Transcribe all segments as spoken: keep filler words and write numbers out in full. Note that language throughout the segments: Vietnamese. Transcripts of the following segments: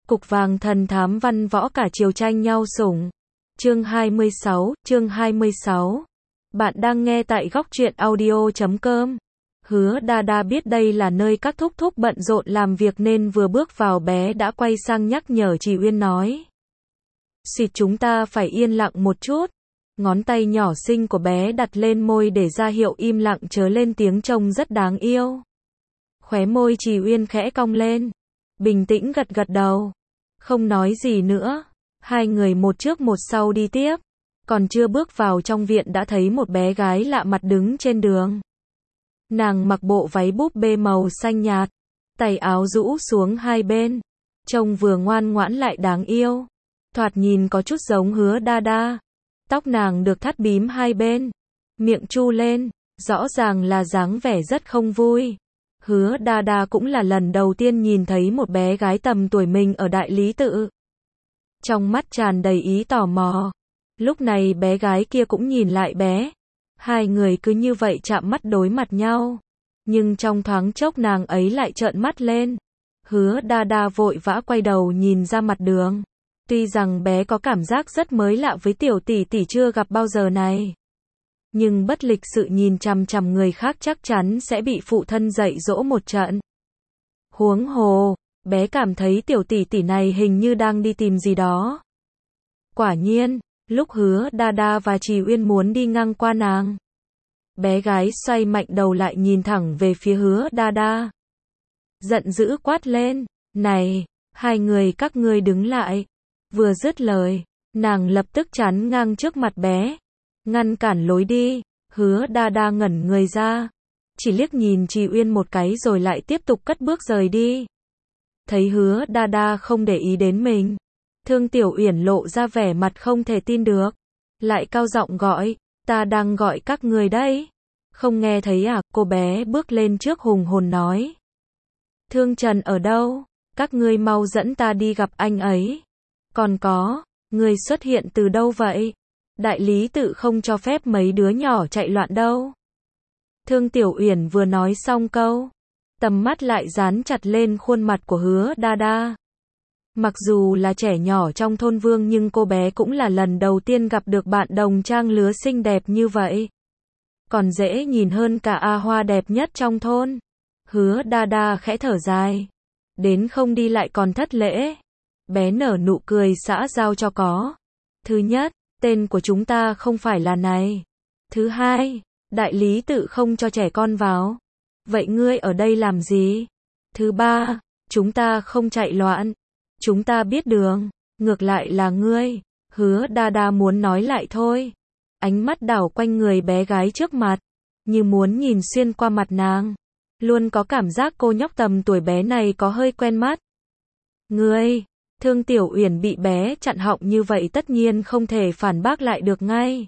Cục vàng thần thám văn võ cả triều tranh nhau sủng. Chương hai mươi sáu, chương hai mươi sáu. Bạn đang nghe tại góc truyện audio chấm com. Hứa Đa Đa biết đây là nơi các thúc thúc bận rộn làm việc nên vừa bước vào bé đã quay sang nhắc nhở Trì Uyên nói. Xịt, chúng ta phải yên lặng một chút. Ngón tay nhỏ xinh của bé đặt lên môi để ra hiệu im lặng chớ lên tiếng, trông rất đáng yêu. Khóe môi Trì Uyên khẽ cong lên, bình tĩnh gật gật đầu, không nói gì nữa. Hai người một trước một sau đi tiếp. Còn chưa bước vào trong viện đã thấy một bé gái lạ mặt đứng trên đường. Nàng mặc bộ váy búp bê màu xanh nhạt, tay áo rũ xuống hai bên, trông vừa ngoan ngoãn lại đáng yêu. Thoạt nhìn có chút giống Hứa Đa Đa. Tóc nàng được thắt bím hai bên, miệng chu lên, rõ ràng là dáng vẻ rất không vui. Hứa Đa Đa cũng là lần đầu tiên nhìn thấy một bé gái tầm tuổi mình ở Đại Lý Tự. Trong mắt tràn đầy ý tò mò. Lúc này bé gái kia cũng nhìn lại bé. Hai người cứ như vậy chạm mắt đối mặt nhau. Nhưng trong thoáng chốc nàng ấy lại trợn mắt lên. Hứa Đa Đa vội vã quay đầu nhìn ra mặt đường. Tuy rằng bé có cảm giác rất mới lạ với tiểu tỷ tỷ chưa gặp bao giờ này. Nhưng bất lịch sự nhìn chằm chằm người khác chắc chắn sẽ bị phụ thân dạy dỗ một trận. Huống hồ, bé cảm thấy tiểu tỷ tỷ này hình như đang đi tìm gì đó. Quả nhiên, lúc Hứa Đa Đa và Trì Uyên muốn đi ngang qua nàng, bé gái xoay mạnh đầu lại nhìn thẳng về phía Hứa Đa Đa. Giận dữ quát lên, này, hai người các ngươi đứng lại. Vừa dứt lời, nàng lập tức chắn ngang trước mặt bé, ngăn cản lối đi. Hứa Đa Đa ngẩn người ra, chỉ liếc nhìn Trì Uyên một cái rồi lại tiếp tục cất bước rời đi. Thấy Hứa Đa Đa không để ý đến mình, Thương Tiểu Uyển lộ ra vẻ mặt không thể tin được, lại cao giọng gọi, ta đang gọi các người đấy. Không nghe thấy à? Cô bé bước lên trước hùng hồn nói. Thương Trần ở đâu? Các ngươi mau dẫn ta đi gặp anh ấy. Còn có, người xuất hiện từ đâu vậy? Đại Lý Tự không cho phép mấy đứa nhỏ chạy loạn đâu. Thương Tiểu Uyển vừa nói xong câu, tầm mắt lại dán chặt lên khuôn mặt của Hứa Đa Đa. Mặc dù là trẻ nhỏ trong thôn Vương nhưng cô bé cũng là lần đầu tiên gặp được bạn đồng trang lứa xinh đẹp như vậy. Còn dễ nhìn hơn cả A Hoa đẹp nhất trong thôn. Hứa Đa Đa khẽ thở dài. Đến không đi lại còn thất lễ. Bé nở nụ cười xã giao cho có. Thứ nhất, tên của chúng ta không phải là này. Thứ hai, Đại Lý Tự không cho trẻ con vào. Vậy ngươi ở đây làm gì? Thứ ba, chúng ta không chạy loạn. Chúng ta biết đường. Ngược lại là ngươi. Hứa Đa Đa muốn nói lại thôi. Ánh mắt đảo quanh người bé gái trước mặt, như muốn nhìn xuyên qua mặt nàng. Luôn có cảm giác cô nhóc tầm tuổi bé này có hơi quen mắt. Ngươi, Thương Tiểu Uyển bị bé chặn họng như vậy tất nhiên không thể phản bác lại được ngay.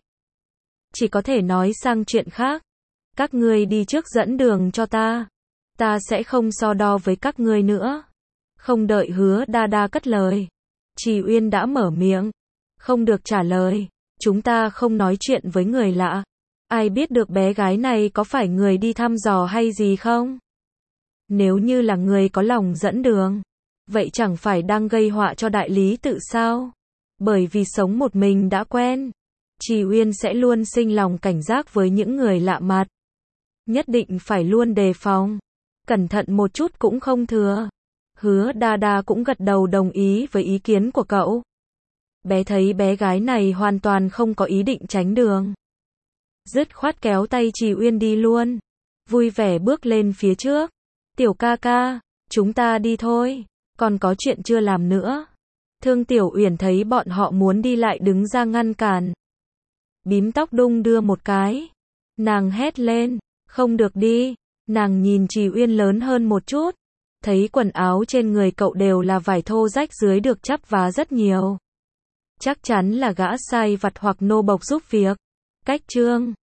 Chỉ có thể nói sang chuyện khác. Các ngươi đi trước dẫn đường cho ta. Ta sẽ không so đo với các ngươi nữa. Không đợi Hứa Đa Đa cất lời, Trì Uyên đã mở miệng. Không được trả lời. Chúng ta không nói chuyện với người lạ. Ai biết được bé gái này có phải người đi thăm dò hay gì không? Nếu như là người có lòng dẫn đường, vậy chẳng phải đang gây họa cho Đại Lý Tự sao? Bởi vì sống một mình đã quen, Trì Uyên sẽ luôn sinh lòng cảnh giác với những người lạ mặt. Nhất định phải luôn đề phòng. Cẩn thận một chút cũng không thừa. Hứa Đa Đa cũng gật đầu đồng ý với ý kiến của cậu. Bé thấy bé gái này hoàn toàn không có ý định tránh đường, dứt khoát kéo tay Trì Uyên đi luôn, vui vẻ bước lên phía trước. Tiểu ca ca, chúng ta đi thôi, còn có chuyện chưa làm nữa. Thương Tiểu Uyển thấy bọn họ muốn đi lại đứng ra ngăn cản. Bím tóc đung đưa một cái, nàng hét lên, không được đi. Nàng nhìn Trì Uyên lớn hơn một chút, thấy quần áo trên người cậu đều là vải thô rách dưới được chắp vá rất nhiều. Chắc chắn là gã sai vặt hoặc nô bộc giúp việc. Cách trương,